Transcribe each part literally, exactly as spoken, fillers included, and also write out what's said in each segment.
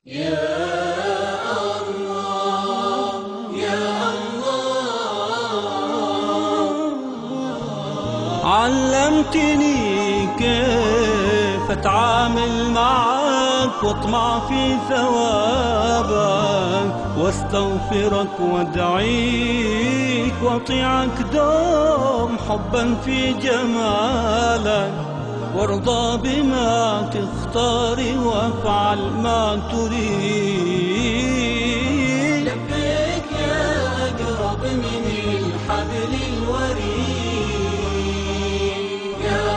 يا الله يا الله، علمتني كيف أتعامل معك واطمع في ثوابك واستغفرك وادعيك واطيعك دوم حبا في جمالك، وارضى بما تختار وافعل ما تريد. لبيك يا أقرب من الحبل الوريد يا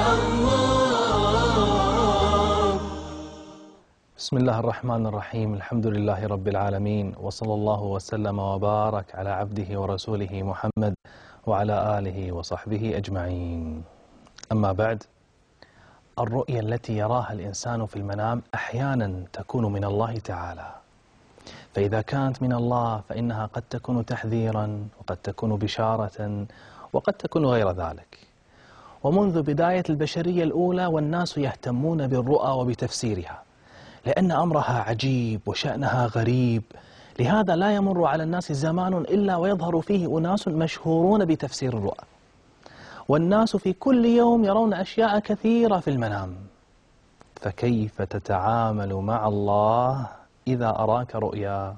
الله. بسم الله الرحمن الرحيم. الحمد لله رب العالمين، وصلى الله وسلم وبارك على عبده ورسوله محمد وعلى آله وصحبه أجمعين. أما بعد، الرؤيا التي يراها الإنسان في المنام أحيانا تكون من الله تعالى، فإذا كانت من الله فإنها قد تكون تحذيرا وقد تكون بشارة وقد تكون غير ذلك. ومنذ بداية البشرية الأولى والناس يهتمون بالرؤى وبتفسيرها، لأن أمرها عجيب وشأنها غريب، لهذا لا يمر على الناس زمان إلا ويظهر فيه أناس مشهورون بتفسير الرؤى. والناس في كل يوم يرون أشياء كثيرة في المنام، فكيف تتعامل مع الله إذا أراك رؤيا؟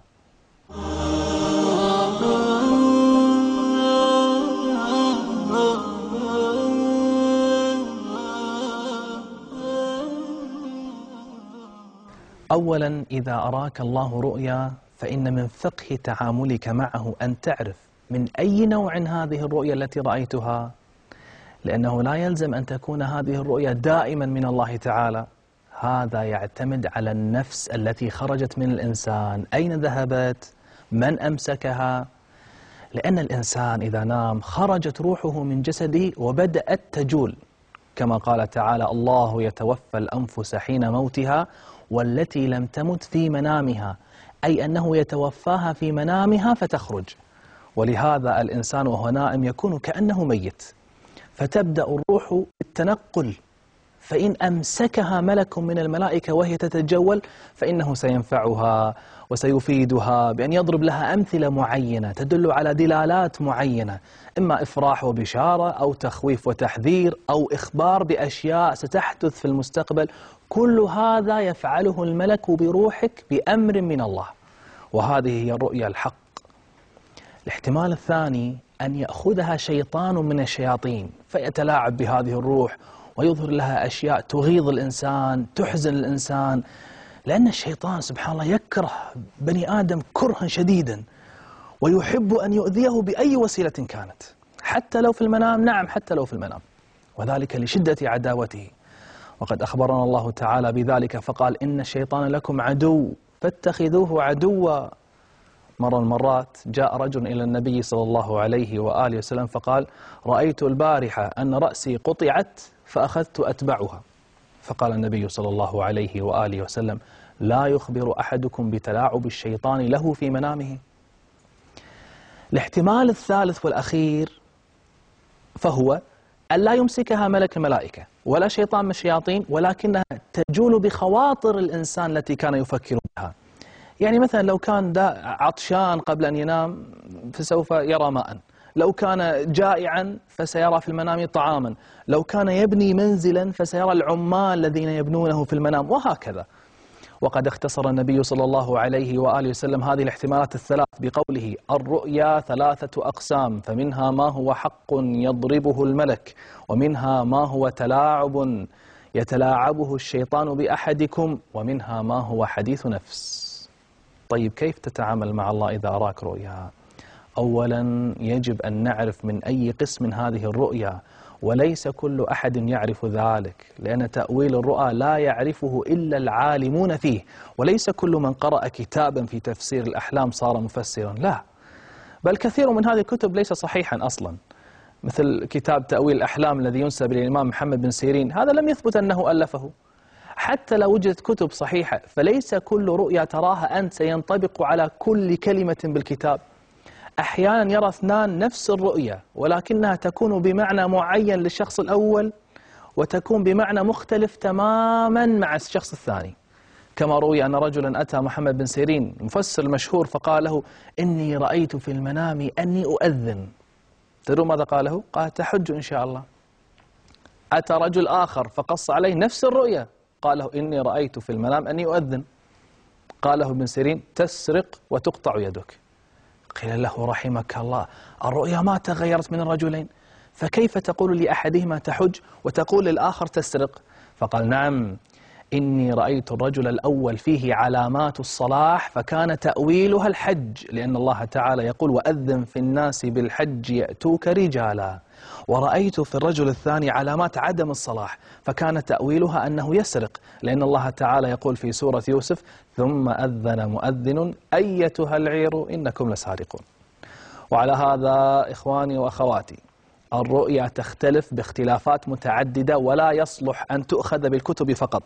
أولا، إذا أراك الله رؤيا فإن من فقه تعاملك معه أن تعرف من أي نوع هذه الرؤيا التي رأيتها، لأنه لا يلزم أن تكون هذه الرؤيا دائما من الله تعالى، هذا يعتمد على النفس التي خرجت من الإنسان، أين ذهبت؟ من أمسكها؟ لأن الإنسان إذا نام خرجت روحه من جسده وبدأت تجول، كما قال تعالى: الله يتوفى الأنفس حين موتها والتي لم تمت في منامها، أي أنه يتوفاها في منامها فتخرج. ولهذا الإنسان وهو نائم يكون كأنه ميت، فتبدأ الروح بالتنقل، فإن أمسكها ملك من الملائكة وهي تتجول فإنه سينفعها وسيفيدها بأن يضرب لها أمثلة معينة تدل على دلالات معينة، إما إفراح وبشارة أو تخويف وتحذير أو إخبار بأشياء ستحدث في المستقبل. كل هذا يفعله الملك بروحك بأمر من الله، وهذه هي الرؤيا الحق. الاحتمال الثاني أن يأخذها شيطان من الشياطين فيتلاعب بهذه الروح ويظهر لها أشياء تغيظ الإنسان تحزن الإنسان، لأن الشيطان سبحان الله يكره بني آدم كرها شديدا ويحب أن يؤذيه بأي وسيلة كانت، حتى لو في المنام. نعم، حتى لو في المنام، وذلك لشدة عداوته. وقد أخبرنا الله تعالى بذلك فقال: إن الشيطان لكم عدو فاتخذوه عدوا. مرة المرات جاء رجل إلى النبي صلى الله عليه وآله وسلم فقال: رأيت البارحة أن رأسي قطعت فأخذت أتبعها. فقال النبي صلى الله عليه وآله وسلم: لا يخبر أحدكم بتلاعب الشيطان له في منامه. الاحتمال الثالث والأخير فهو أن لا يمسكها ملك الملائكة ولا شيطان من الشياطين، ولكنها تجول بخواطر الإنسان التي كان يفكر بها. يعني مثلا لو كان عطشان قبل أن ينام فسوف يرى ماء، لو كان جائعا فسيرى في المنام طعاما، لو كان يبني منزلا فسيرى العمال الذين يبنونه في المنام، وهكذا. وقد اختصر النبي صلى الله عليه وآله وسلم هذه الاحتمالات الثلاث بقوله: الرؤيا ثلاثة أقسام، فمنها ما هو حق يضربه الملك، ومنها ما هو تلاعب يتلاعبه الشيطان بأحدكم، ومنها ما هو حديث نفس. طيب، كيف تتعامل مع الله إذا أراك رؤيا؟ أولا، يجب أن نعرف من أي قسم هذه الرؤيا، وليس كل أحد يعرف ذلك، لأن تأويل الرؤى لا يعرفه إلا العالمون فيه، وليس كل من قرأ كتابا في تفسير الأحلام صار مفسرا، لا، بل كثير من هذه الكتب ليس صحيحا أصلا، مثل كتاب تأويل الأحلام الذي ينسب للإمام محمد بن سيرين، هذا لم يثبت أنه ألفه. حتى لو وجدت كتب صحيحة فليس كل رؤيا تراها أنت سينطبق على كل كلمة بالكتاب. أحيانا يرى اثنان نفس الرؤيا ولكنها تكون بمعنى معين للشخص الأول وتكون بمعنى مختلف تماما مع الشخص الثاني. كما روي أن رجلا أتى محمد بن سيرين مفسر المشهور فقال له إني رأيت في المنام أني أؤذن. تدرون ماذا قال له؟ قال تحج إن شاء الله. أتى رجل آخر فقص عليه نفس الرؤيا، قال له إني رأيت في المنام أني أؤذن. قال له ابن سيرين تسرق وتقطع يدك. قيل له رحمك الله الرؤيا ما تغيرت من الرجلين، فكيف تقول لأحدهما تحج وتقول للآخر تسرق؟ فقال نعم، إني رأيت الرجل الأول فيه علامات الصلاح فكان تأويلها الحج، لأن الله تعالى يقول وأذن في الناس بالحج يأتوك رجالا. ورأيت في الرجل الثاني علامات عدم الصلاح فكان تأويلها أنه يسرق، لأن الله تعالى يقول في سورة يوسف ثم أذن مؤذن أيتها العير إنكم لسارقون. وعلى هذا إخواني وأخواتي الرؤيا تختلف باختلافات متعددة ولا يصلح أن تؤخذ بالكتب فقط.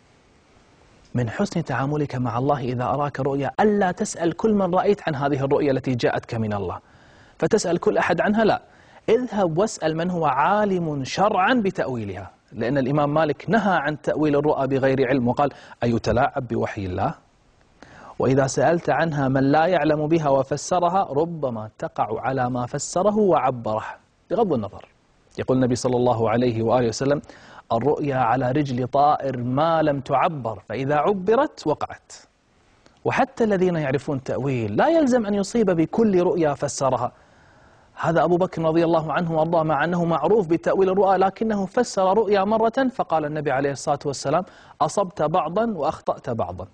من حسن تعاملك مع الله إذا أراك رؤيا ألا تسأل كل من رأيت عن هذه الرؤيا التي جاءتك من الله فتسأل كل أحد عنها، لا، اذهب واسأل من هو عالم شرعا بتأويلها، لأن الإمام مالك نهى عن تأويل الرؤى بغير علم وقال أيتلاعب بوحي الله؟ وإذا سألت عنها من لا يعلم بها وفسرها ربما تقع على ما فسره وعبره بغض النظر. يقول النبي صلى الله عليه وآله وسلم الرؤيا على رجل طائر ما لم تعبر، فإذا عبرت وقعت. وحتى الذين يعرفون تأويل لا يلزم أن يصيب بكل رؤيا فسرها. هذا أبو بكر رضي الله عنه وارضاه مع أنه معروف بتأويل الرؤى لكنه فسر رؤيا مرة فقال النبي عليه الصلاة والسلام أصبت بعضا وأخطأت بعضا.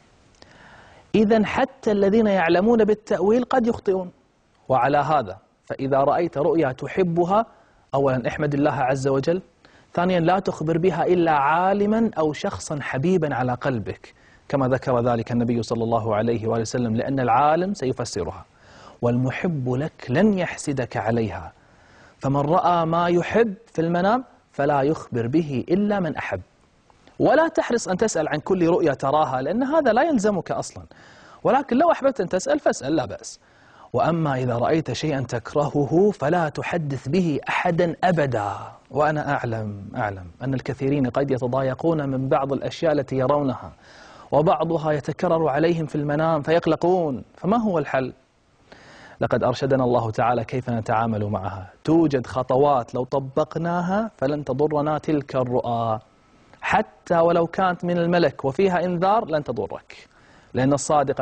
إذن حتى الذين يعلمون بالتأويل قد يخطئون. وعلى هذا فإذا رأيت رؤيا تحبها أولا احمد الله عز وجل، ثانيا لا تخبر بها إلا عالما أو شخصا حبيبا على قلبك كما ذكر ذلك النبي صلى الله عليه وآله وسلم، لأن العالم سيفسرها والمحب لك لن يحسدك عليها. فمن رأى ما يحب في المنام فلا يخبر به إلا من أحب. ولا تحرص أن تسأل عن كل رؤيا تراها لأن هذا لا يلزمك أصلا، ولكن لو أحببت أن تسأل فاسأل لا بأس. وأما إذا رأيت شيئا تكرهه فلا تحدث به أحدا أبدا. وأنا أعلم أعلم أن الكثيرين قد يتضايقون من بعض الأشياء التي يرونها وبعضها يتكرر عليهم في المنام فيقلقون. فما هو الحل؟ لقد أرشدنا الله تعالى كيف نتعامل معها. توجد خطوات لو طبقناها فلن تضرنا تلك الرؤى، حتى ولو كانت من الملك وفيها إنذار لن تضرك، لأن الصادق